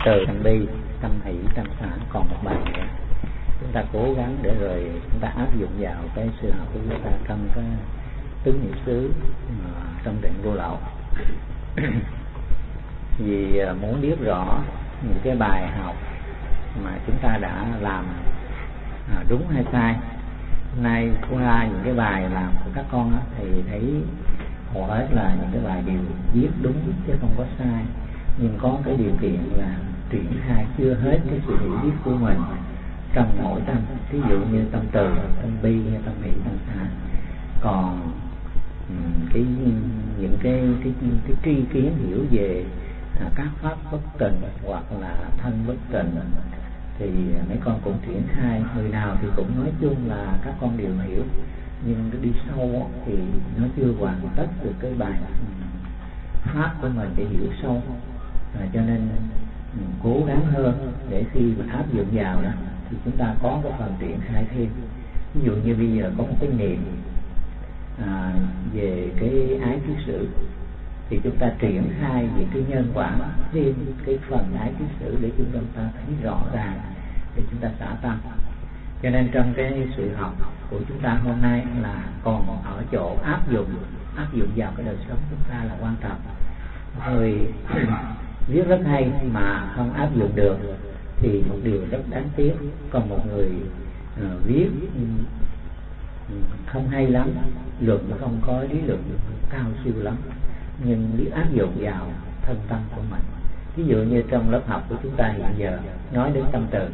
từ, tâm bi, tâm hỷ, tâm xả. Còn một bài nữa chúng ta cố gắng để rồi chúng ta áp dụng vào cái sự học của chúng ta trong cái tứ niệm xứ trong định vô lậu. Vì muốn biết rõ những cái bài học mà chúng ta đã làm đúng hay sai. Hôm nay qua những cái bài làm của các con á, thì thấy hầu hết là những cái bài đều viết đúng chứ không có sai, nhưng có cái điều kiện là triển khai chưa hết cái sự hiểu biết của mình trong mỗi tâm, ví dụ như tâm từ, tâm bi hay tâm hỷ, tâm xả. Còn những cái tri kiến hiểu về các pháp bất tịnh hoặc là thân bất tịnh thì mấy con cũng triển khai. Người nào thì cũng nói chung là các con đều hiểu, nhưng đi sâu thì nó chưa hoàn tất được cái bài pháp của mình để hiểu sâu. Cho nên cố gắng hơn để khi mà áp dụng vào đó thì chúng ta có cái phần triển khai thêm. Ví dụ như bây giờ có một cái niệm về cái ái kiết sử thì chúng ta triển khai về cái nhân quả thêm cái phần ái kiết sử để chúng ta thấy rõ ràng để chúng ta xả tâm. Cho nên trong cái sự học của chúng ta hôm nay là còn ở chỗ áp dụng vào cái đời sống chúng ta là quan trọng. Người viết rất hay mà không áp dụng được thì một điều rất đáng tiếc. Còn một người viết không hay lắm, luận không có lý luận cao siêu lắm, nhưng biết áp dụng vào thân tâm của mình. Ví dụ như trong lớp học của chúng ta hiện giờ nói đến tâm từ,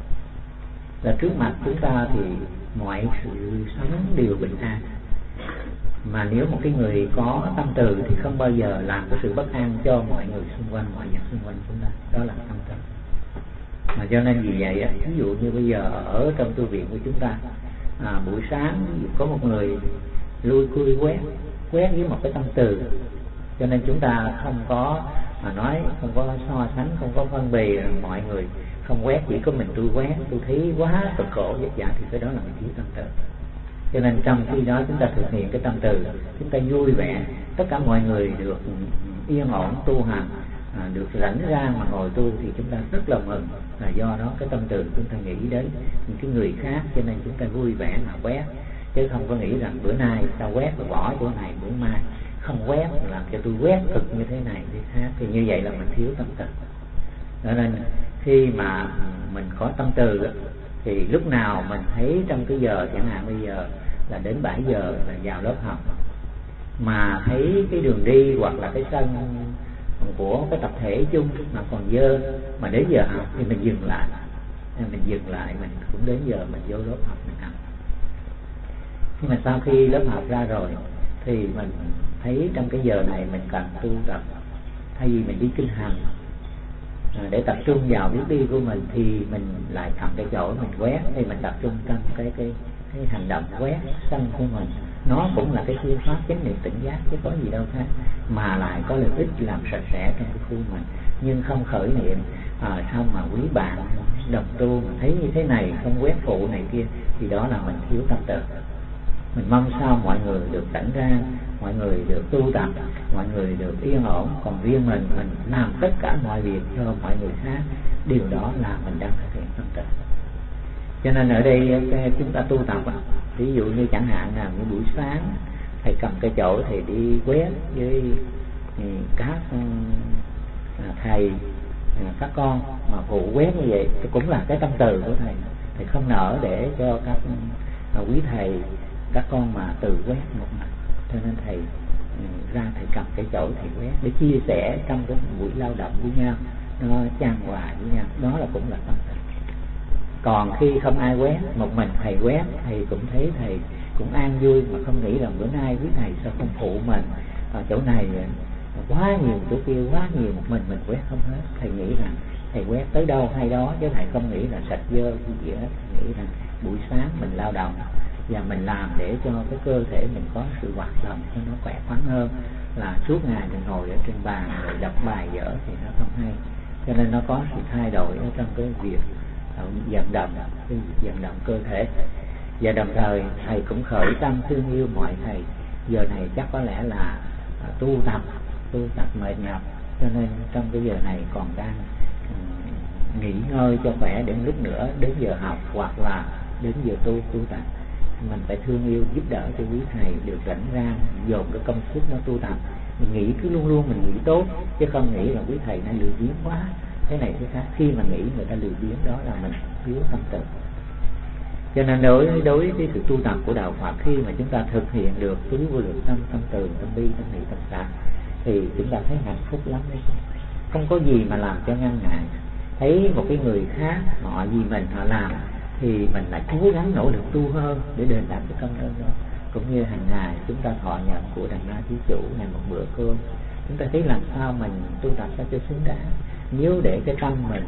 là trước mặt chúng ta thì mọi sự sống đều bình an, mà nếu một cái người có tâm từ thì không bao giờ làm cái sự bất an cho mọi người xung quanh, mọi vật xung quanh chúng ta. Đó là tâm từ. Mà cho nên vì vậy ví dụ như bây giờ ở trong tu viện của chúng ta, buổi sáng có một người lui cui quét với một cái tâm từ, cho nên chúng ta không có mà nói, không có so sánh, không có phân bì mọi người không quét, chỉ có mình tôi quét, tôi thấy quá cực khổ vất vả thì cái đó là mình thiếu tâm từ. Cho nên trong khi đó chúng ta thực hiện cái tâm từ, chúng ta vui vẻ, tất cả mọi người được yên ổn tu hành, được rảnh ra mà ngồi tu thì chúng ta rất là mừng. Là do đó cái tâm từ chúng ta nghĩ đến những cái người khác, cho nên chúng ta vui vẻ mà quét, chứ không có nghĩ rằng bữa nay tao quét rồi bỏ chỗ này, bữa mai không quét làm cho tôi quét cực như thế này thế khác, thì như vậy là mình thiếu tâm từ. Cho nên khi mà mình có tâm từ thì lúc nào mình thấy trong cái giờ, chẳng hạn bây giờ là đến 7 giờ là vào lớp học, mà thấy cái đường đi hoặc là cái sân của cái tập thể chung mà còn dơ, mà đến giờ học thì mình dừng lại, mình cũng đến giờ mình vô lớp học mình học. Nhưng mà sau khi lớp học ra rồi thì mình thấy trong cái giờ này mình cần tu tập, thay vì mình đi kinh hành để tập trung vào bước đi của mình thì mình lại cầm cái chổi mình quét, thì mình tập trung trong cái hành động quét sân của mình. Nó cũng là cái phương pháp chánh niệm tỉnh giác chứ có gì đâu khác, mà lại có lợi ích làm sạch sẽ trong cái khu mình, nhưng không khởi niệm sao mà quý bạn đồng tu mà thấy như thế này không quét phụ này kia, thì đó là mình thiếu tâm từ. Mình mong sao mọi người được rảnh ra, mọi người được tu tập, mọi người được yên ổn, còn riêng mình làm tất cả mọi việc cho mọi người khác, điều đó là mình đang thực hiện tâm từ. Cho nên ở đây chúng ta tu tập, ví dụ như chẳng hạn là những buổi sáng thầy cầm cái chổi thầy đi quét với các thầy các con mà phụ quét như vậy cũng là cái tâm từ của thầy. Thầy không nỡ để cho các quý thầy các con mà từ quét một mặt, cho nên thầy ra thầy cầm cái chổi thầy quét để chia sẻ trong cái buổi lao động với nhau, nó chan hòa với nhau, đó là cũng là tâm từ. Còn khi không ai quét, một mình thầy quét, thầy cũng thấy thầy cũng an vui, mà không nghĩ rằng bữa nay quý thầy sao không phụ mình ở chỗ này quá nhiều, chỗ kia quá nhiều, một mình quét không hết. Thầy nghĩ rằng thầy quét tới đâu hay đó, chứ thầy không nghĩ là sạch dơ gì hết. Thầy nghĩ rằng buổi sáng mình lao động và mình làm để cho cái cơ thể mình có sự hoạt động cho nó khỏe khoắn hơn, là suốt ngày mình ngồi ở trên bàn rồi đọc bài vở thì nó không hay. Cho nên nó có sự thay đổi ở trong cái việc vận động cơ thể. Và đồng thời thầy cũng khởi tâm thương yêu mọi thầy. Giờ này chắc có lẽ là tu tập mệt nhọc, cho nên trong cái giờ này còn đang nghỉ ngơi cho khỏe để lúc nữa đến giờ học hoặc là đến giờ tu tập. Mình phải thương yêu giúp đỡ cho quý thầy được rảnh rang dồn cái công sức nó tu tập. Mình nghĩ cứ luôn luôn mình nghĩ tốt, chứ không nghĩ là quý thầy này lười biếng quá, thế này thế khác. Khi mà nghĩ người ta lười biếng đó là mình thiếu tâm từ. Cho nên đối với sự tu tập của đạo Phật, khi mà chúng ta thực hiện được tứ vô lượng tâm, tâm từ, tâm bi, tâm hỷ, tâm xả, thì chúng ta thấy hạnh phúc lắm đấy. Không có gì mà làm cho ngăn ngại. Thấy một cái người khác họ vì mình họ làm thì mình lại cố gắng nỗ lực tu hơn để đền đáp cái công ơn đó. Cũng như hàng ngày chúng ta thọ nhận của Đàn Na Thí Chủ ngày một bữa cơm, chúng ta thấy làm sao mình tu tập sao cho xứng đáng. Nếu để cái tâm mình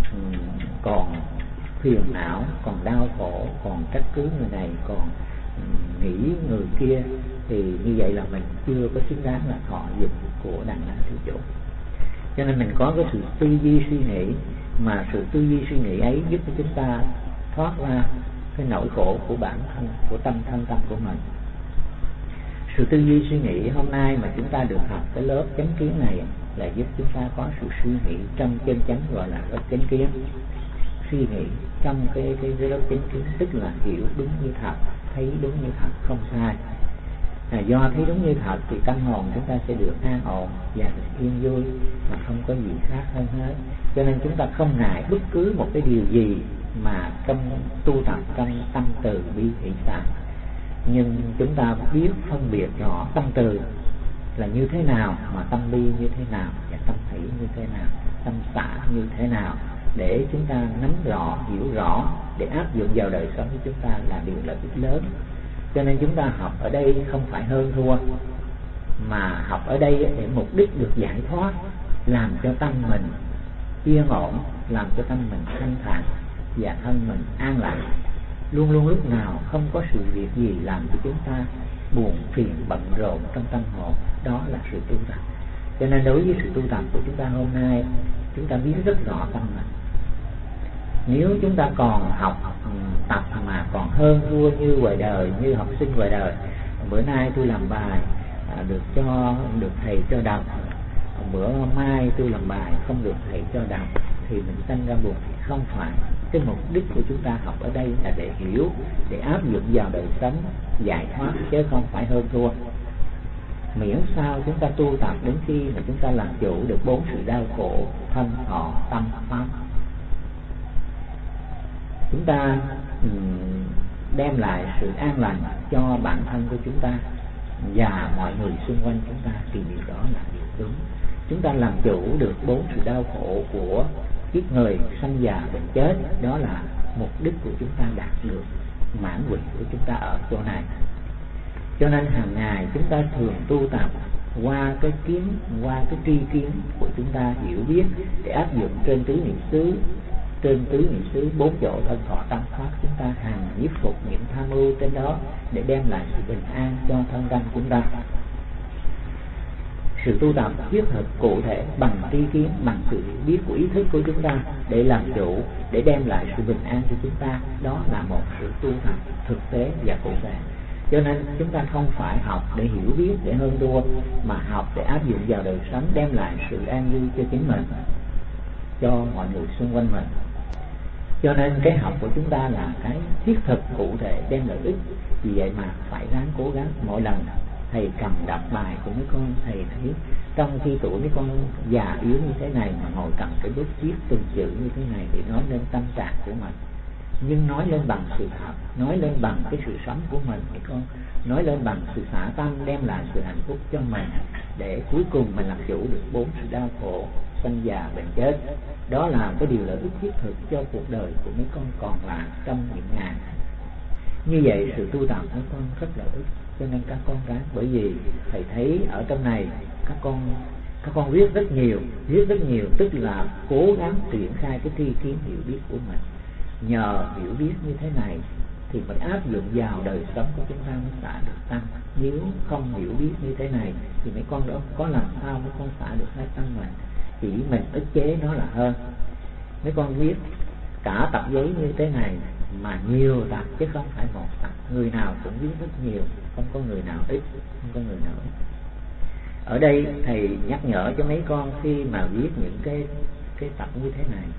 còn phiền não, còn đau khổ, còn trách cứ người này, còn nghĩ người kia, thì như vậy là mình chưa có xứng đáng là thọ dụng của Đàn Na Thí Chủ. Cho nên mình có cái sự tư duy suy nghĩ, mà sự tư duy suy nghĩ ấy giúp cho chúng ta thoát ra cái nỗi khổ của bản thân, của thân tâm của mình. Sự tư duy suy nghĩ hôm nay mà chúng ta được học cái lớp chánh kiến này là giúp chúng ta có sự suy nghĩ trong chân chánh, gọi là lớp chánh kiến. Suy nghĩ trong cái lớp chánh kiến tức là hiểu đúng như thật, thấy đúng như thật, không sai. Do thấy đúng như thật thì tâm hồn chúng ta sẽ được an ổn và được yên vui, mà không có gì khác hơn hết. Cho nên chúng ta không ngại bất cứ một cái điều gì mà trong tu tập trong tâm từ bi hỷ xả. Nhưng chúng ta biết phân biệt rõ tâm từ là như thế nào, mà tâm bi như thế nào, và tâm hỷ như thế nào, tâm xả như thế nào, để chúng ta nắm rõ, hiểu rõ, để áp dụng vào đời sống của chúng ta là điều lợi ích lớn. Cho nên chúng ta học ở đây không phải hơn thua, mà học ở đây để mục đích được giải thoát, làm cho tâm mình yên ổn, làm cho tâm mình thanh thản và thân mình an lành. Luôn luôn lúc nào không có sự việc gì làm cho chúng ta buồn phiền bận rộn trong tâm hồn. Đó là sự tu tập. Cho nên đối với sự tu tập của chúng ta hôm nay, chúng ta biết rất rõ tâm mình. Nếu chúng ta còn học tập mà còn hơn thua như ngoài đời, như học sinh ngoài đời, bữa nay tôi làm bài được thầy cho đọc, bữa mai tôi làm bài không được thầy cho đọc, thì mình sanh ra buồn. Thì không phải. Cái mục đích của chúng ta học ở đây là để hiểu, để áp dụng vào đời sống, giải thoát, chứ không phải hơn thua. Miễn sao chúng ta tu tập đến khi mà chúng ta làm chủ được 4 sự đau khổ: thân, thọ, tâm, pháp. Chúng ta đem lại sự an lành cho bản thân của chúng ta và mọi người xung quanh chúng ta, thì điều đó là điều đúng. Chúng ta làm chủ được 4 sự đau khổ của kiếp người sanh già bệnh chết, đó là mục đích của chúng ta đạt được mãn nguyện của chúng ta ở chỗ này. Cho nên hàng ngày chúng ta thường tu tập qua cái tri kiến của chúng ta, hiểu biết để áp dụng trên tứ niệm xứ, 4 chỗ thân, thọ, tâm, pháp. Chúng ta hàng nhiếp phục những tham ưu trên đó để đem lại sự bình an cho thân tâm chúng ta. Sự tu tập thiết thực cụ thể bằng tri kiến, bằng sự biết của ý thức của chúng ta để làm chủ, để đem lại sự bình an cho chúng ta, đó là một sự tu tập thực tế và cụ thể. Cho nên chúng ta không phải học để hiểu biết, để hơn thua, mà học để áp dụng vào đời sống, đem lại sự an vui cho chính mình, cho mọi người xung quanh mình. Cho nên cái học của chúng ta là cái thiết thực cụ thể đem lợi ích. Vì vậy mà phải ráng cố gắng. Mỗi lần thầy cầm đọc bài của mấy con, thầy thấy trong khi tuổi mấy con già yếu như thế này mà ngồi cầm cái bút viết từng chữ như thế này thì nói lên tâm trạng của mình, nhưng nói lên bằng sự thật, nói lên bằng cái sự sống của mình, mấy con nói lên bằng sự xả tâm, đem lại sự hạnh phúc cho mình, để cuối cùng mình làm chủ được 4 sự đau khổ sanh già bệnh chết. Đó là cái điều lợi ích thiết thực cho cuộc đời của mấy con còn lại trong những ngày. Như vậy sự tu tập của con rất lợi ích. Cho nên các con ráng, bởi vì thầy thấy ở trong này các con viết rất nhiều, tức là cố gắng triển khai cái tri kiến hiểu biết của mình. Nhờ hiểu biết như thế này thì mới áp dụng vào đời sống của chúng ta mới xả được tâm. Nếu không hiểu biết như thế này thì mấy con đó có làm sao mấy con xả được hai tâm mình. Chỉ mình ức chế nó là hơn. Mấy con viết cả tập giấy như thế này mà nhiều tập chứ không phải một tập. Người nào cũng viết rất nhiều, không có người nào ít, không có người nào ít. Ở đây thầy nhắc nhở cho mấy con khi mà viết những cái tập như thế này,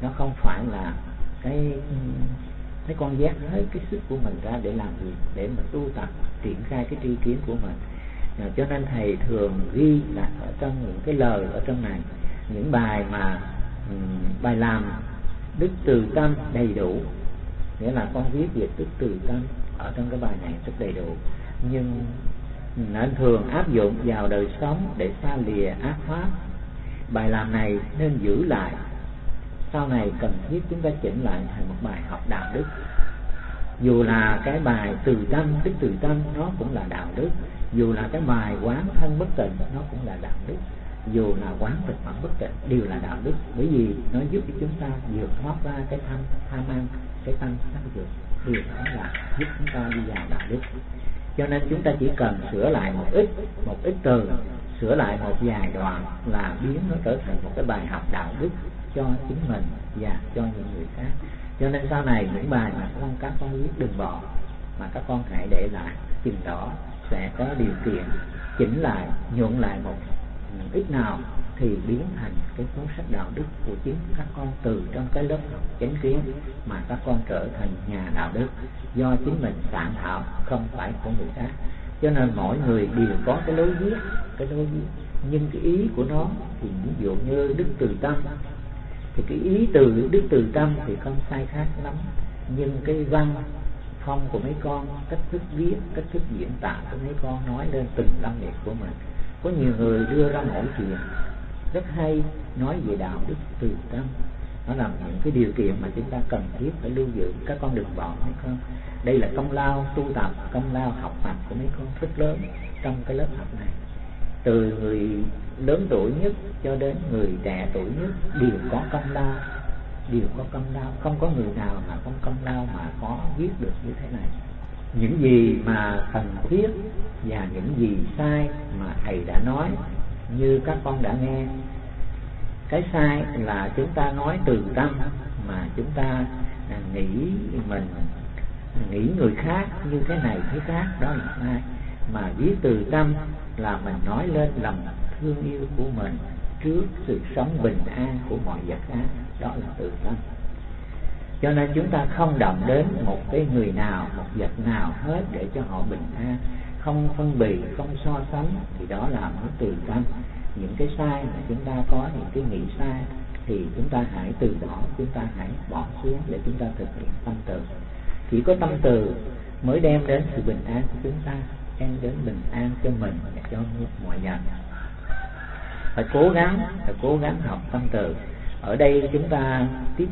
nó không phải là cái con vét hết cái sức của mình ra để làm gì, để mà tu tập triển khai cái tri kiến của mình. Cho nên thầy thường ghi là ở trong những cái lời ở trong này, những bài mà bài làm đức từ tâm đầy đủ, nghĩa là con viết về đức từ tâm ở trong cái bài này rất đầy đủ, nhưng nên thường áp dụng vào đời sống để xa lìa ác pháp. Bài làm này nên giữ lại, sau này cần thiết chúng ta chỉnh lại thành một bài học đạo đức. Dù là cái bài từ tâm, đức từ tâm nó cũng là đạo đức, dù là cái bài quán thân bất tịnh nó cũng là đạo đức, dù là quán thực phẩm bất tịnh đều là đạo đức, bởi vì nó giúp cho chúng ta vượt thoát ra cái tham ăn, cái tâm sắc dục, điều đó là giúp chúng ta đi vào đạo đức. Cho nên chúng ta chỉ cần sửa lại một ít từ, sửa lại một vài đoạn là biến nó trở thành một cái bài học đạo đức cho chính mình và cho những người khác. Cho nên sau này những bài mà các con viết đừng bỏ, mà các con hãy để lại, chừng đó sẽ có điều kiện chỉnh lại, nhuận lại một ít nào thì biến thành cái cuốn sách đạo đức của chính các con. Từ trong cái lớp học chánh kiến mà các con trở thành nhà đạo đức do chính mình soạn thảo, không phải của người khác. Cho nên mỗi người đều có cái lối viết, nhưng cái ý của nó thì ví dụ như đức từ tâm thì cái ý từ đức từ tâm thì không sai khác lắm, nhưng cái văn phong của mấy con, cách thức viết, cách thức diễn tả của mấy con nói lên từng tâm niệm của mình. Có nhiều người đưa ra mẫu chuyện rất hay nói về đạo đức từ tâm, nó là những cái điều kiện mà chúng ta cần thiết phải lưu giữ. Các con đừng bỏ mấy con, đây là công lao tu tập, công lao học tập của mấy con rất lớn trong cái lớp học này. Từ người lớn tuổi nhất cho đến người trẻ tuổi nhất đều có công lao, không có người nào mà không công lao mà có viết được như thế này. Những gì mà cần thiết và những gì sai mà thầy đã nói, như các con đã nghe. Cái sai là chúng ta nói từ tâm mà chúng ta nghĩ người khác như thế này thế khác, đó là sai. Mà viết từ tâm là mình nói lên lòng thương yêu của mình trước sự sống bình an của mọi vật khác, đó là từ tâm. Cho nên chúng ta không động đến một cái người nào, một vật nào hết để cho họ bình an, không phân bì, không so sánh, thì đó là một từ tâm. Những cái sai mà chúng ta có những cái nghĩ sai thì chúng ta hãy từ bỏ, chúng ta hãy bỏ xuống để chúng ta thực hiện tâm từ. Chỉ có tâm từ mới đem đến sự bình an của chúng ta, đem đến bình an cho mình và cho mọi người. Phải cố gắng học tâm từ. Ở đây chúng ta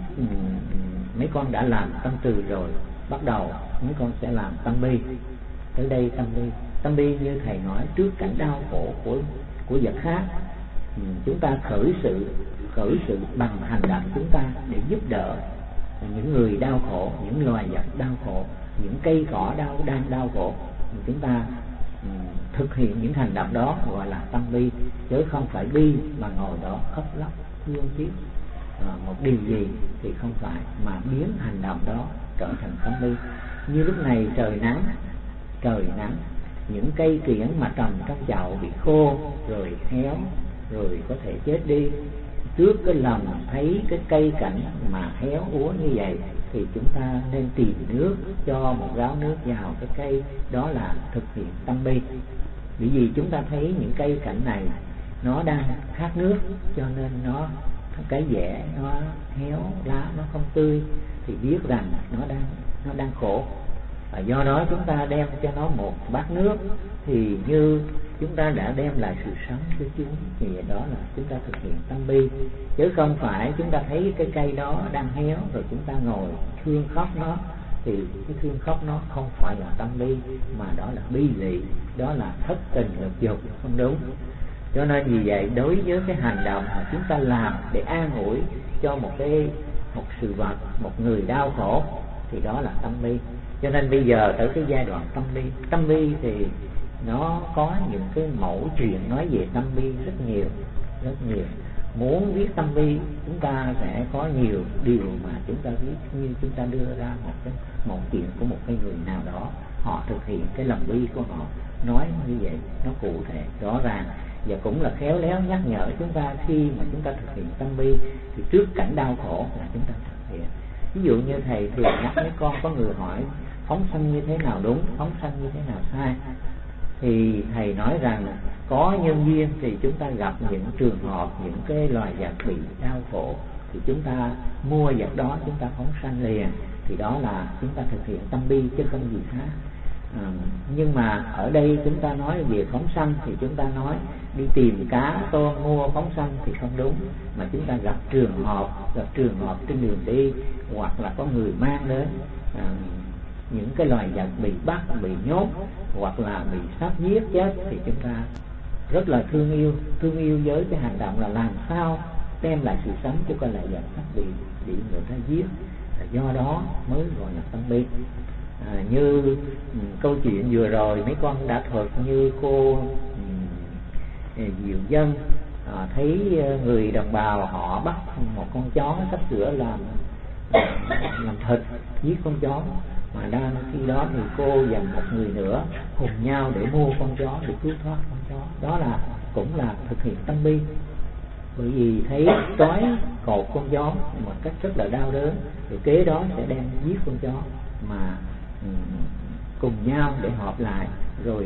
mấy con đã làm tâm từ rồi, bắt đầu mấy con sẽ làm tâm bi. Tới đây tâm bi như thầy nói, trước cảnh đau khổ của vật khác, chúng ta khởi sự bằng hành động chúng ta để giúp đỡ những người đau khổ, những loài vật đau khổ, những cây cỏ đang đau khổ. Chúng ta thực hiện những hành động đó gọi là tâm bi, chứ không phải bi mà ngồi đó khóc lóc thương tiếc một điều gì thì không phải, mà biến hành động đó trở thành tâm bi. Như lúc này trời nắng, những cây kiểng mà trồng trong chậu bị khô rồi héo rồi có thể chết đi. Trước cái lòng thấy cái cây cảnh mà héo úa như vậy thì chúng ta nên tìm nước, cho một gáo nước vào cái cây, đó là thực hiện tâm bi. Bởi vì chúng ta thấy những cây cảnh này nó đang khát nước, cho nên cái rễ nó héo, lá nó không tươi, thì biết rằng nó đang khổ. Và do đó chúng ta đem cho nó một bát nước thì như chúng ta đã đem lại sự sống cho chúng, thì đó là chúng ta thực hiện tâm bi. Chứ không phải chúng ta thấy cái cây đó đang héo rồi chúng ta ngồi thương khóc nó, thì cái thương khóc nó không phải là tâm bi, mà đó là bi lụy, đó là thất tình lục dục, không đúng. Cho nên vì vậy, đối với cái hành động mà chúng ta làm để an ủi cho một sự vật, một người đau khổ, thì đó là tâm bi. Cho nên bây giờ tới cái giai đoạn tâm bi thì nó có những cái mẫu chuyện nói về tâm bi rất nhiều. Muốn viết tâm bi, chúng ta sẽ có nhiều điều mà chúng ta viết, như chúng ta đưa ra một chuyện của một cái người nào đó, họ thực hiện cái lòng bi của họ, nói như vậy nó cụ thể rõ ràng. và cũng là khéo léo nhắc nhở chúng ta khi mà chúng ta thực hiện tâm bi thì trước cảnh đau khổ là chúng ta thực hiện. Ví dụ như thầy thường nhắc mấy con, có người hỏi phóng sanh như thế nào đúng, phóng sanh như thế nào sai, thì thầy nói rằng có nhân duyên thì chúng ta gặp những trường hợp, những cái loài vật bị đau khổ thì chúng ta mua vật đó chúng ta phóng sanh liền, thì đó là chúng ta thực hiện tâm bi chứ không gì khác. Nhưng mà ở đây chúng ta nói về phóng sanh thì chúng ta nói đi tìm cá tôm mua phóng sanh thì không đúng, mà chúng ta gặp trường hợp trên đường đi, hoặc là có người mang đến những cái loài vật bị bắt, bị nhốt, hoặc là bị sát giết chết, thì chúng ta rất là thương yêu với cái hành động là làm sao đem lại sự sống cho con loài vật sắp bị người ta giết. Do đó mới gọi là tâm bi. Như câu chuyện vừa rồi mấy con đã thuật, như cô Diệu Dân thấy người đồng bào họ bắt một con chó sắp sửa làm thịt, giết con chó, mà đang khi đó thì cô và một người nữa cùng nhau để mua con chó để cứu thoát con chó. Đó là cũng là thực hiện tâm bi, bởi vì thấy trói cột con chó một cách rất là đau đớn, thì kế đó sẽ đem giết con chó, mà cùng nhau để họp lại rồi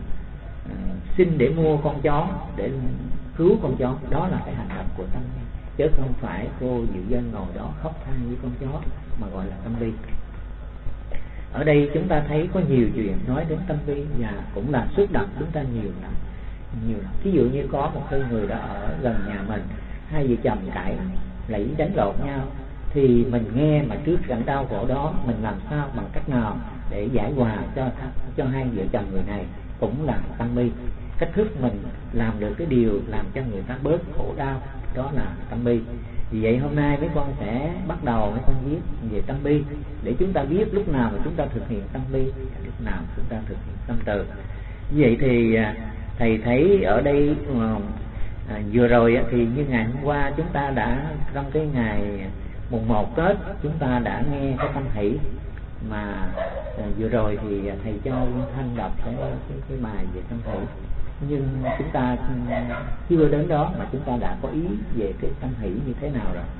xin để mua con chó để cứu con chó. Đó là cái hành động của tâm bi, chứ không phải cô Diệu Dân ngồi đó khóc than với con chó mà gọi là tâm bi. Ở đây chúng ta thấy có nhiều chuyện nói đến tâm bi và cũng là xúc động chúng ta nhiều lắm. Ví dụ như có một cái người đã ở gần nhà mình, hai vợ chồng cãi lẫy đánh lộn nhau, thì mình nghe mà trước cảnh đau khổ đó mình làm sao, bằng cách nào để giải hòa cho hai vợ chồng người này, cũng là tâm bi. Cách thức mình làm được cái điều làm cho người ta bớt khổ đau, đó là tâm bi. Vì vậy hôm nay mấy con sẽ bắt đầu mấy con viết về tâm bi, để chúng ta biết lúc nào mà chúng ta thực hiện tâm bi, lúc nào chúng ta thực hiện tâm từ. Như vậy thì thầy thấy ở đây vừa rồi thì như ngày hôm qua chúng ta đã, trong cái ngày mùng 1 Tết, chúng ta đã nghe cái tâm hỷ, mà vừa rồi thì thầy cho Nguyên Thanh đọc cái bài về tâm hỷ, nhưng chúng ta chưa đến đó mà chúng ta đã có ý về cái tâm hỷ như thế nào rồi.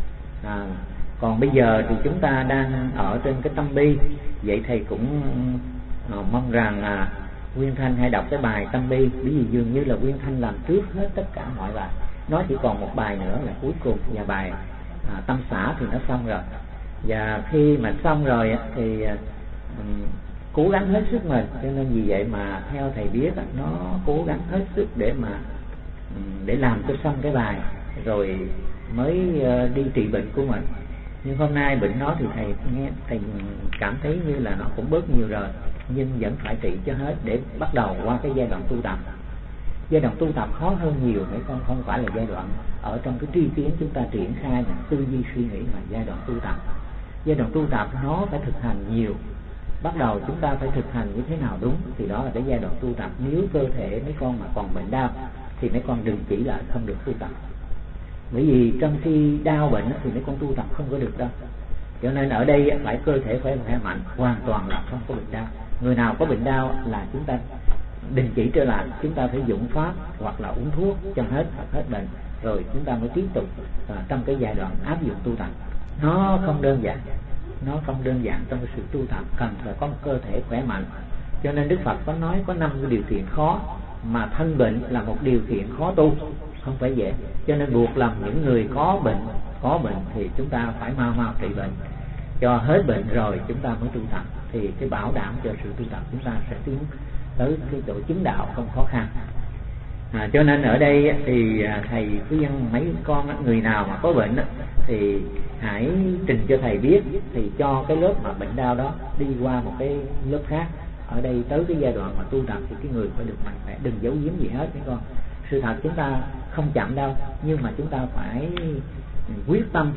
Còn bây giờ thì chúng ta đang ở trên cái tâm bi, vậy thầy cũng mong rằng Nguyên Thanh hãy đọc cái bài tâm bi, bởi vì dường như là Nguyên Thanh làm trước hết tất cả mọi bài, nó chỉ còn một bài nữa là cuối cùng, và bài tâm xã thì nó xong rồi. Và khi mà xong rồi thì cố gắng hết sức mình, cho nên vì vậy mà theo thầy biết nó cố gắng hết sức để làm cho xong cái bài rồi mới đi trị bệnh của mình. Nhưng hôm nay bệnh nó thì thầy cảm thấy như là nó cũng bớt nhiều rồi, nhưng vẫn phải trị cho hết để bắt đầu qua cái giai đoạn tu tập. Giai đoạn tu tập khó hơn nhiều mấy con, không phải là giai đoạn ở trong cái tri kiến chúng ta triển khai là tư duy suy nghĩ, mà giai đoạn tu tập. Giai đoạn tu tập nó phải thực hành nhiều, bắt đầu chúng ta phải thực hành như thế nào đúng, thì đó là cái giai đoạn tu tập. Nếu cơ thể mấy con mà còn bệnh đau thì mấy con đừng chỉ lại không được tu tập, bởi vì trong khi đau bệnh thì mấy con tu tập không có được đâu. Cho nên ở đây phải cơ thể khỏe mạnh, hoàn toàn là không có bệnh đau. Người nào có bệnh đau là chúng ta đình chỉ trở lại, chúng ta phải dụng pháp hoặc là uống thuốc cho hết bệnh, rồi chúng ta mới tiếp tục trong cái giai đoạn áp dụng tu tập. Nó không đơn giản trong cái sự tu tập, cần phải có một cơ thể khỏe mạnh. Cho nên Đức Phật có nói có 5 cái điều kiện khó, mà thân bệnh là một điều kiện khó tu, không phải dễ. Cho nên buộc lòng những người có bệnh thì chúng ta phải mau trị bệnh, cho hết bệnh rồi chúng ta mới tu tập, thì cái bảo đảm cho sự tu tập chúng ta sẽ tiến tới cái độ chứng đạo không khó khăn. Cho nên ở đây thì thầy khuyên mấy con, người nào mà có bệnh thì hãy trình cho thầy biết, thì cho cái lớp mà bệnh đau đó đi qua một cái lớp khác. Ở đây tới cái giai đoạn mà tu tập thì cái người phải được mạnh mẽ, đừng giấu giếm gì hết mấy con. Sự thật chúng ta không chậm đâu, nhưng mà chúng ta phải quyết tâm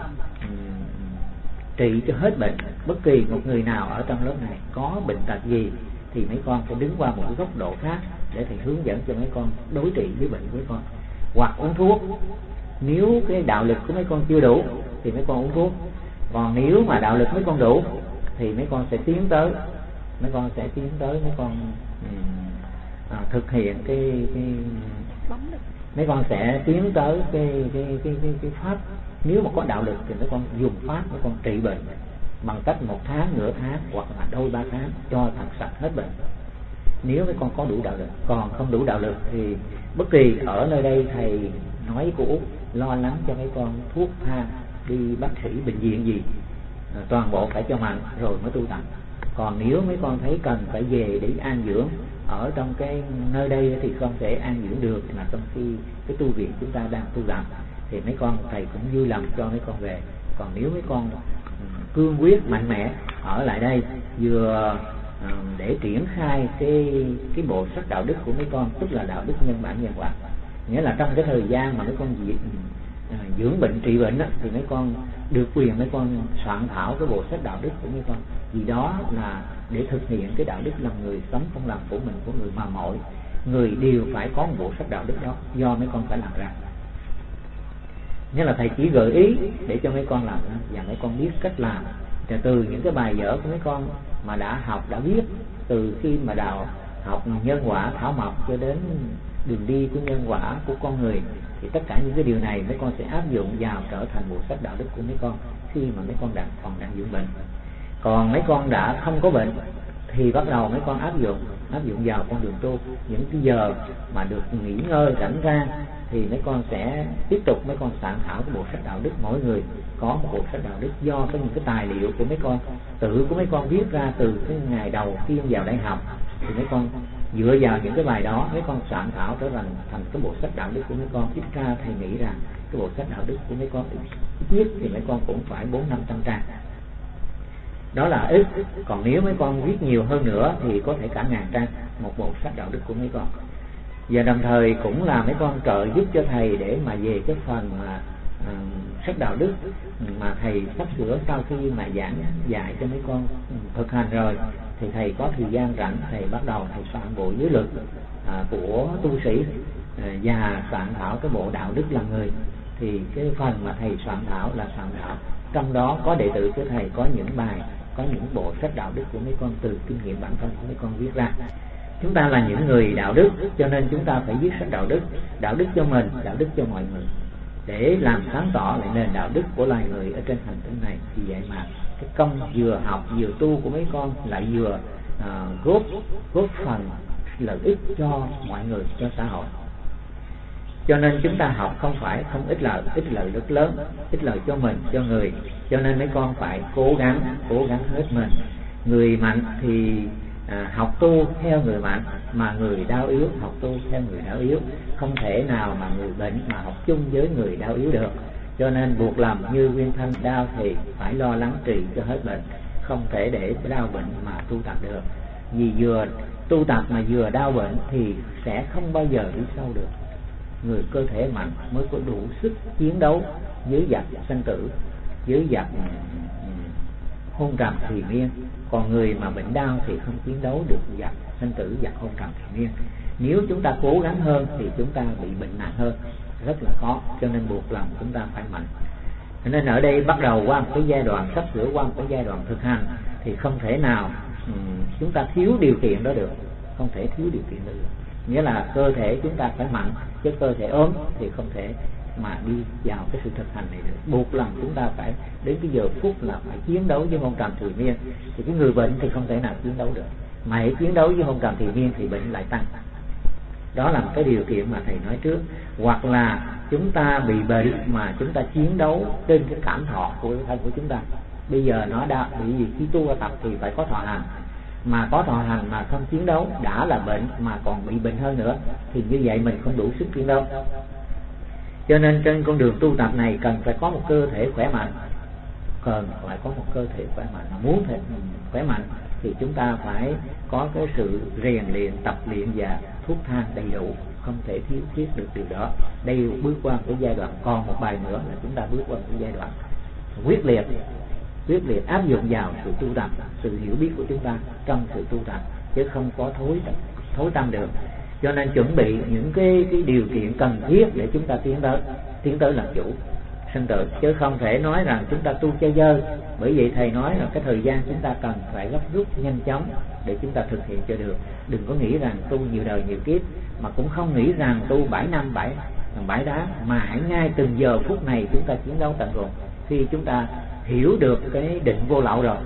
trị cho hết bệnh. Bất kỳ một người nào ở trong lớp này có bệnh tật gì thì mấy con phải đứng qua một cái góc độ khác để thầy hướng dẫn cho mấy con đối trị với bệnh của mấy con, hoặc uống thuốc. Nếu cái đạo lực của mấy con chưa đủ thì mấy con uống thuốc, còn nếu mà đạo lực mấy con đủ thì mấy con sẽ tiến tới mấy con thực hiện cái mấy con sẽ tiến tới cái pháp. Nếu mà có đạo lực thì mấy con dùng pháp mấy con trị bệnh bằng cách 1 tháng, nửa tháng hoặc là đôi 3 tháng cho thằng sạch hết bệnh. Nếu mấy con có đủ đạo lực, còn không đủ đạo lực thì bất kỳ ở nơi đây thầy nói của Út lo lắng cho mấy con thuốc thang đi bác sĩ bệnh viện gì toàn bộ phải cho mạnh rồi mới tu tập. Còn nếu mấy con thấy cần phải về để an dưỡng ở trong cái nơi đây thì con sẽ an dưỡng được, mà trong khi cái tu viện chúng ta đang tu tập thì mấy con thầy cũng vui lòng cho mấy con về. Còn nếu mấy con cương quyết mạnh mẽ ở lại đây vừa để triển khai cái bộ sách đạo đức của mấy con, tức là đạo đức nhân bản nhân quả, nghĩa là trong cái thời gian mà mấy con dưỡng bệnh trị bệnh đó, thì mấy con được quyền mấy con soạn thảo cái bộ sách đạo đức của mấy con, vì đó là để thực hiện cái đạo đức làm người sống trong lòng của mình, của người mà mọi người đều phải có một bộ sách đạo đức đó do mấy con phải làm ra. Nghĩa là thầy chỉ gợi ý để cho mấy con làm và mấy con biết cách làm. Và từ những cái bài vở của mấy con mà đã học đã biết, từ khi mà đào học nhân quả thảo mộc cho đến đường đi của nhân quả của con người, thì tất cả những cái điều này mấy con sẽ áp dụng vào trở thành bộ sách đạo đức của mấy con khi mà mấy con còn đang dưỡng bệnh. Còn mấy con đã không có bệnh thì bắt đầu mấy con áp dụng vào con đường tu. Những cái giờ mà được nghỉ ngơi rảnh rang thì mấy con sẽ tiếp tục mấy con soạn thảo cái bộ sách đạo đức. Mỗi người có một bộ sách đạo đức do những cái tài liệu của mấy con tự của mấy con viết ra từ cái ngày đầu tiên vào đại học, thì mấy con dựa vào những cái bài đó mấy con soạn thảo trở thành cái bộ sách đạo đức của mấy con. Ít ra thầy nghĩ rằng cái bộ sách đạo đức của mấy con viết thì mấy con cũng phải 400-500 trang, đó là ít. Còn nếu mấy con viết nhiều hơn nữa thì có thể cả 1000 trang một bộ sách đạo đức của mấy con. Và đồng thời cũng là mấy con trợ giúp cho thầy để mà về cái phần mà sách đạo đức mà thầy sắp sửa sau khi mà giảng dạy cho mấy con thực hành rồi, thì thầy có thời gian rảnh thầy bắt đầu thầy soạn bộ giới luật của tu sĩ và soạn thảo cái bộ đạo đức làm người. Thì cái phần mà thầy soạn thảo là soạn thảo trong đó có đệ tử của thầy có những bài, có những bộ sách đạo đức của mấy con từ kinh nghiệm bản thân của mấy con viết ra. Chúng ta là những người đạo đức cho nên chúng ta phải viết sách đạo đức cho mình, đạo đức cho mọi người, để làm sáng tỏ lại nền đạo đức của loài người ở trên hành tinh này. Vì vậy mà cái công vừa học vừa tu của mấy con lại vừa góp phần lợi ích cho mọi người, cho xã hội. Cho nên chúng ta học không phải không ích lợi rất lớn, ích lợi cho mình, cho người. Cho nên mấy con phải cố gắng hết mình. Người mạnh thì học tu theo người mạnh, mà người đau yếu học tu theo người đau yếu. Không thể nào mà người bệnh mà học chung với người đau yếu được. Cho nên buộc lòng như Nguyên Thanh đau thì phải lo lắng trị cho hết bệnh, không thể để đau bệnh mà tu tập được. Vì vừa tu tập mà vừa đau bệnh thì sẽ không bao giờ đi sâu được. Người cơ thể mạnh mới có đủ sức chiến đấu với giặc sanh tử, với giặc hôn trầm thùy miên. Còn người mà bệnh đau thì không chiến đấu được giặc sanh tử, giặc hôn trầm thùy miên. Nếu chúng ta cố gắng hơn thì chúng ta bị bệnh nặng hơn, rất là khó. Cho nên buộc lòng chúng ta phải mạnh. Cho nên ở đây bắt đầu qua một cái giai đoạn, sắp sửa qua một cái giai đoạn thực hành, thì không thể nào chúng ta thiếu điều kiện đó được, không thể thiếu điều kiện đó được. Nghĩa là cơ thể chúng ta phải mạnh, chứ cơ thể ốm thì không thể mà đi vào cái sự thực hành này được. Buộc lòng chúng ta phải đến cái giờ phút là phải chiến đấu với hôn trầm thùy miên. Thì cái người bệnh thì không thể nào chiến đấu được, mà hãy chiến đấu với hôn trầm thùy miên thì bệnh lại tăng. Đó là một cái điều kiện mà thầy nói trước. Hoặc là chúng ta bị bệnh mà chúng ta chiến đấu trên cái cảm thọ của thân của chúng ta. Bây giờ nó đã bị gì, khi tu tập thì phải có thọ hành, mà có thọ hành mà không chiến đấu đã là bệnh mà còn bị bệnh hơn nữa, thì như vậy mình không đủ sức chiến đấu. Cho nên trên con đường tu tập này cần phải có một cơ thể khỏe mạnh, cần phải có một cơ thể khỏe mạnh. Mà muốn thể khỏe mạnh thì chúng ta phải có cái sự rèn luyện, tập luyện và thuốc thang đầy đủ, không thể thiếu khuyết được điều đó. Đây bước qua cái giai đoạn, còn một bài nữa là chúng ta bước qua cái giai đoạn quyết liệt áp dụng vào sự tu tập, sự hiểu biết của chúng ta trong sự tu tập, chứ không có thối tâm được. Cho nên chuẩn bị những cái điều kiện cần thiết để chúng ta tiến tới làm chủ sanh tử, chứ không thể nói rằng chúng ta tu chơi dơ. Bởi vậy thầy nói là cái thời gian chúng ta cần phải gấp rút nhanh chóng để chúng ta thực hiện cho được. Đừng có nghĩ rằng tu nhiều đời nhiều kiếp, mà cũng không nghĩ rằng tu 7 năm bãi đá, mà hãy ngay từng giờ phút này chúng ta chiến đấu tận cùng. Khi chúng ta hiểu được cái định vô lậu rồi,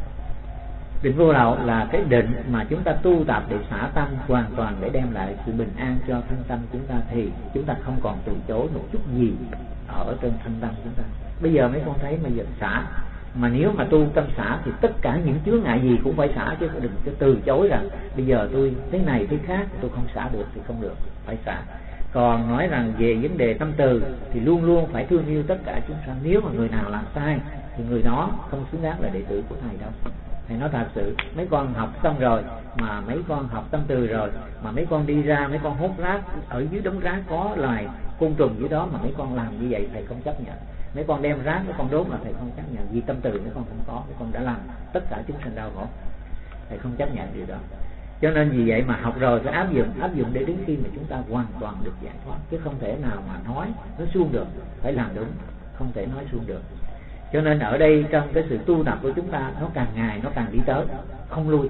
định vô lậu là cái định mà chúng ta tu tập để xả tâm hoàn toàn, để đem lại sự bình an cho thân tâm chúng ta, thì chúng ta không còn từ chối một chút gì ở trên thân tâm chúng ta. Bây giờ mấy con thấy bây giờ xả, mà nếu mà tu tâm xả thì tất cả những chướng ngại gì cũng phải xả, chứ đừng có từ chối rằng bây giờ tôi thế này thế khác tôi không xả được thì không được, phải xả. Còn nói rằng về vấn đề tâm từ thì luôn luôn phải thương yêu tất cả chúng sanh. Nếu mà người nào làm sai thì người đó không xứng đáng là đệ tử của thầy đâu. Thầy nói thật sự, mấy con học xong rồi, mà mấy con học tâm từ rồi, mà mấy con đi ra mấy con hốt rác, ở dưới đống rác có loài côn trùng dưới đó mà mấy con làm như vậy thầy không chấp nhận. Mấy con đem rác mấy con đốt là thầy không chấp nhận, vì tâm từ mấy con không có, mấy con đã làm tất cả chúng sanh đau khổ, thầy không chấp nhận điều đó. Cho nên vì vậy mà học rồi phải áp dụng để đến khi mà chúng ta hoàn toàn được giải thoát, chứ không thể nào mà nói suông được, phải làm đúng, không thể nói suông được. Cho nên ở đây trong cái sự tu tập của chúng ta, nó càng ngày nó càng đi tới, không lui.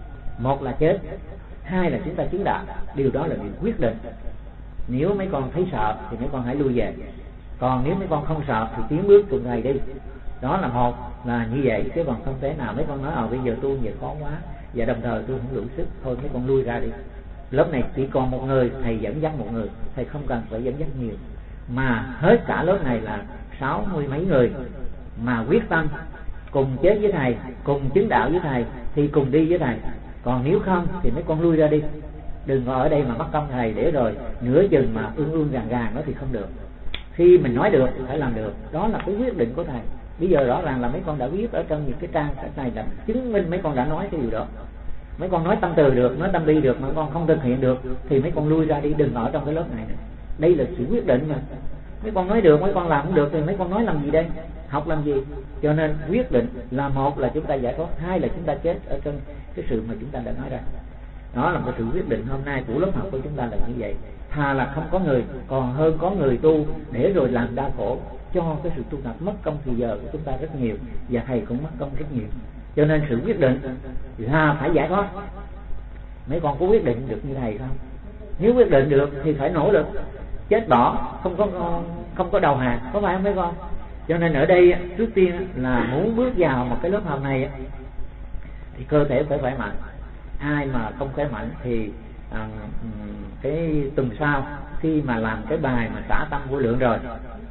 Một là chết, hai là chúng ta chứng đạo. Điều đó là điều quyết định. Nếu mấy con thấy sợ thì mấy con hãy lui về, còn nếu mấy con không sợ thì tiến bước cùng thầy đi. Đó là một là như vậy, chứ còn không thể nào mấy con nói bây giờ tu về khó quá và đồng thời tôi không đủ sức, thôi mấy con lui ra đi. Lớp này chỉ còn một người, thầy dẫn dắt một người, thầy không cần phải dẫn dắt nhiều, mà hết cả lớp này là 60 mấy người mà quyết tâm cùng chết với thầy, cùng chứng đạo với thầy thì cùng đi với thầy. Còn nếu không thì mấy con lui ra đi, đừng có ở đây mà bắt công thầy, để rồi nửa chừng mà ương gàng đó thì không được. Khi mình nói được thì phải làm được, đó là cái quyết định của thầy. Bây giờ rõ ràng là mấy con đã viết ở trong những cái trang này là chứng minh mấy con đã nói cái điều đó. Mấy con nói tâm từ được, nói tâm đi được, mà con không thực hiện được thì mấy con lui ra đi, đừng ở trong cái lớp này nữa. Đây là sự quyết định mà. Mấy con nói được, mấy con làm không được thì mấy con nói làm gì đây, học làm gì? Cho nên quyết định là một là chúng ta giải thoát, hai là chúng ta chết ở trong cái sự mà chúng ta đã nói ra. Đó là một sự quyết định hôm nay của lớp học của chúng ta là như vậy. Thà là không có người còn hơn có người tu để rồi làm đau khổ cho cái sự tu tập, mất công thì giờ của chúng ta rất nhiều, và thầy cũng mất công rất nhiều. Cho nên sự quyết định là phải giải thoát. Mấy con có quyết định được như thầy không? Nếu quyết định được thì phải nỗ lực, chết bỏ, không có đầu hàng, có phải không mấy con? Cho nên ở đây trước tiên là muốn bước vào một cái lớp học này thì cơ thể phải khỏe mạnh. Ai mà không khỏe mạnh thì cái tuần sau khi mà làm cái bài mà xả tâm vô lượng rồi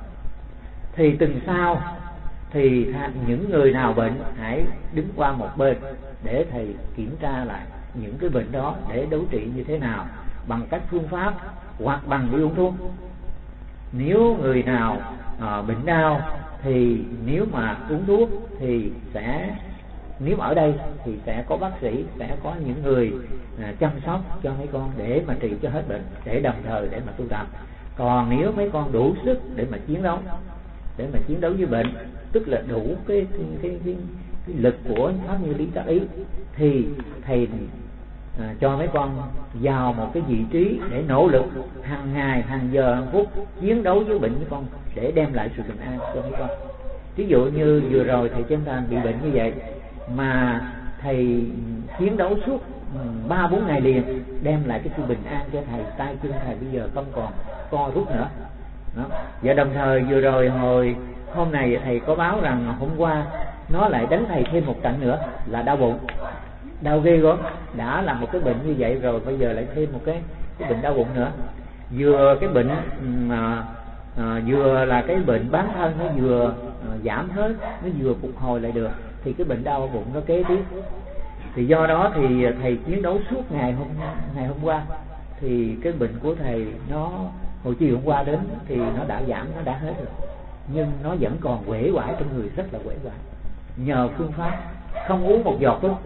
thì tuần sau thì những người nào bệnh hãy đứng qua một bên để thầy kiểm tra lại những cái bệnh đó để đối trị như thế nào, bằng cách phương pháp hoặc bằng đi uống thuốc. Nếu người nào bệnh đau thì nếu mà uống thuốc thì sẽ, nếu ở đây thì sẽ có bác sĩ, sẽ có những người chăm sóc cho mấy con để mà trị cho hết bệnh, để đồng thời để mà tu tập. Còn nếu mấy con đủ sức để mà chiến đấu với bệnh, tức là đủ cái lực của pháp như lý tác ý, thì thầy cho mấy con vào một cái vị trí để nỗ lực hàng ngày, hàng giờ, hàng phút chiến đấu với bệnh với con để đem lại sự bình an cho mấy con. Ví dụ như vừa rồi thầy Chân Thành bị bệnh như vậy mà thầy chiến đấu suốt 3-4 ngày liền, đem lại cái sự bình an cho thầy, tay chân thầy bây giờ không còn co rút nữa đó. Và đồng thời vừa rồi hồi hôm này thầy có báo rằng hôm qua nó lại đánh thầy thêm một trận nữa là đau bụng, đau ghê gớm. Đã là một cái bệnh như vậy rồi, bây giờ lại thêm một cái bệnh đau bụng nữa. Vừa cái bệnh mà vừa là cái bệnh bán thân nó vừa giảm hết, nó vừa phục hồi lại được, thì cái bệnh đau bụng nó kế tiếp. Thì do đó thì thầy chiến đấu suốt ngày hôm qua, thì cái bệnh của thầy nó hồi chiều hôm qua đến thì nó đã giảm, nó đã hết rồi, nhưng nó vẫn còn uể oải trong người, rất là uể oải. Nhờ phương pháp không uống một giọt thuốc,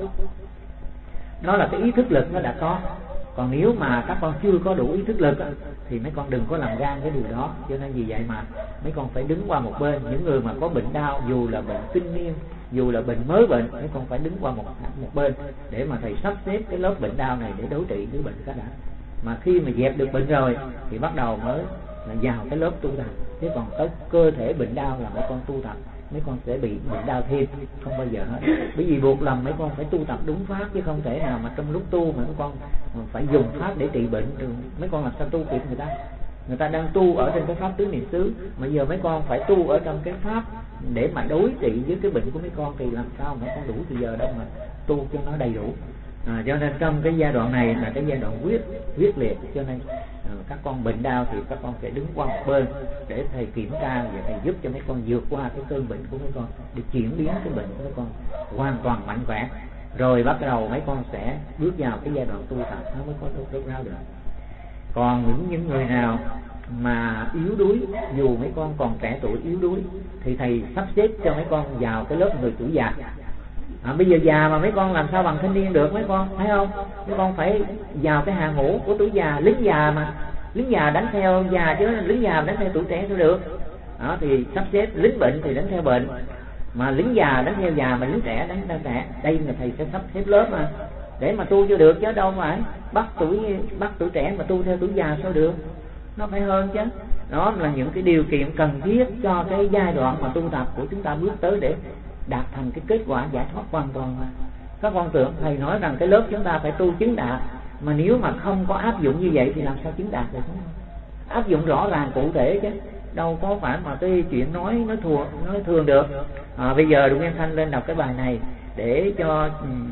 nó là cái ý thức lực nó đã có. Còn nếu mà các con chưa có đủ ý thức lực thì mấy con đừng có làm gan cái điều đó. Cho nên vì vậy mà mấy con phải đứng qua một bên. Những người mà có bệnh đau, dù là bệnh kinh niên, dù là bệnh mới bệnh, mấy con phải đứng qua một bên để mà thầy sắp xếp cái lớp bệnh đau này để đối trị với bệnh cái đã. Mà khi mà dẹp được bệnh rồi thì bắt đầu mới là vào cái lớp tu tập. Chứ còn cái cơ thể bệnh đau là mấy con tu tập, mấy con sẽ bị bệnh đau thêm, không bao giờ hết. Bởi vì buộc lòng mấy con phải tu tập đúng pháp, chứ không thể nào mà trong lúc tu mà mấy con phải dùng pháp để trị bệnh. Mấy con làm sao tu kịp người ta? người ta đang tu ở trên cái pháp tứ niệm xứ, mà giờ mấy con phải tu ở trong cái pháp để mà đối trị với cái bệnh của mấy con, thì làm sao mấy con đủ thì giờ đâu mà tu cho nó đầy đủ. Cho nên trong cái giai đoạn này là cái giai đoạn quyết liệt, cho nên các con bệnh đau thì các con phải đứng qua một bên để thầy kiểm tra và thầy giúp cho mấy con vượt qua cái cơn bệnh của mấy con, để chuyển biến cái bệnh của mấy con hoàn toàn mạnh khỏe, rồi bắt đầu mấy con sẽ bước vào cái giai đoạn tu tập nó mới có rốt ráo được. Còn những người nào mà yếu đuối, dù mấy con còn trẻ tuổi yếu đuối, thì thầy sắp xếp cho mấy con vào cái lớp người tuổi già. Bây giờ già mà mấy con làm sao bằng thanh niên được mấy con, thấy không? Mấy con phải vào cái hàng ngũ của tuổi già, lính già mà, lính già đánh theo già chứ lính già đánh theo tuổi trẻ sao được. Thì sắp xếp lính bệnh thì đánh theo bệnh, mà lính già đánh theo già, mà lính trẻ đánh theo trẻ. Đây là thầy sẽ sắp xếp lớp mà để mà tu cho được, chứ đâu phải bắt tuổi trẻ mà tu theo tuổi già sao được, nó phải hơn chứ. Đó là những cái điều kiện cần thiết cho cái giai đoạn mà tu tập của chúng ta bước tới để đạt thành cái kết quả giải thoát hoàn toàn. Mà các con tưởng thầy nói rằng cái lớp chúng ta phải tu chứng đạt, mà nếu mà không có áp dụng như vậy thì làm sao chứng đạt được, đúng không? Áp dụng rõ ràng cụ thể chứ đâu có phải mà cái chuyện nói thường được. Bây giờ Nguyên Thanh lên đọc cái bài này để cho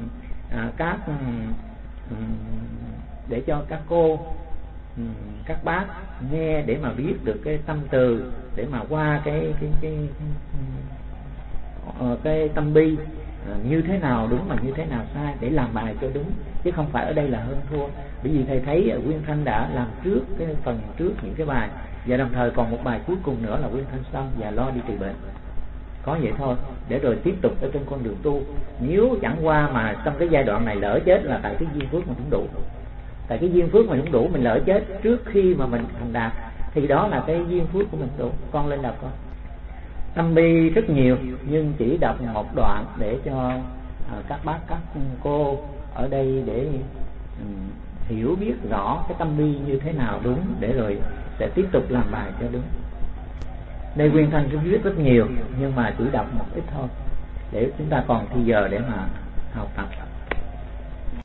các cô các bác nghe, để mà biết được cái tâm từ, để mà qua cái tâm bi như thế nào đúng mà như thế nào sai, để làm bài cho đúng, chứ không phải ở đây là hơn thua. Bởi vì thầy thấy Nguyên Thanh đã làm trước cái phần trước những cái bài, và đồng thời còn một bài cuối cùng nữa là Nguyên Thanh xong và lo đi trị bệnh. Có vậy thôi, để rồi tiếp tục ở trên con đường tu. Nếu chẳng qua mà trong cái giai đoạn này lỡ chết là tại cái duyên phước mình không đủ. Tại cái duyên phước mình không đủ, mình lỡ chết trước khi mà mình thành đạt, thì đó là cái duyên phước của mình đủ. Con lên đọc con. Tâm bi rất nhiều, nhưng chỉ đọc một đoạn để cho các bác các cô ở đây để hiểu biết rõ cái tâm bi như thế nào đúng, để rồi sẽ tiếp tục làm bài cho đúng. Đây Nguyên Thanh cũng viết rất nhiều, nhưng mà chỉ đọc một ít thôi, để chúng ta còn thì giờ để mà học tập.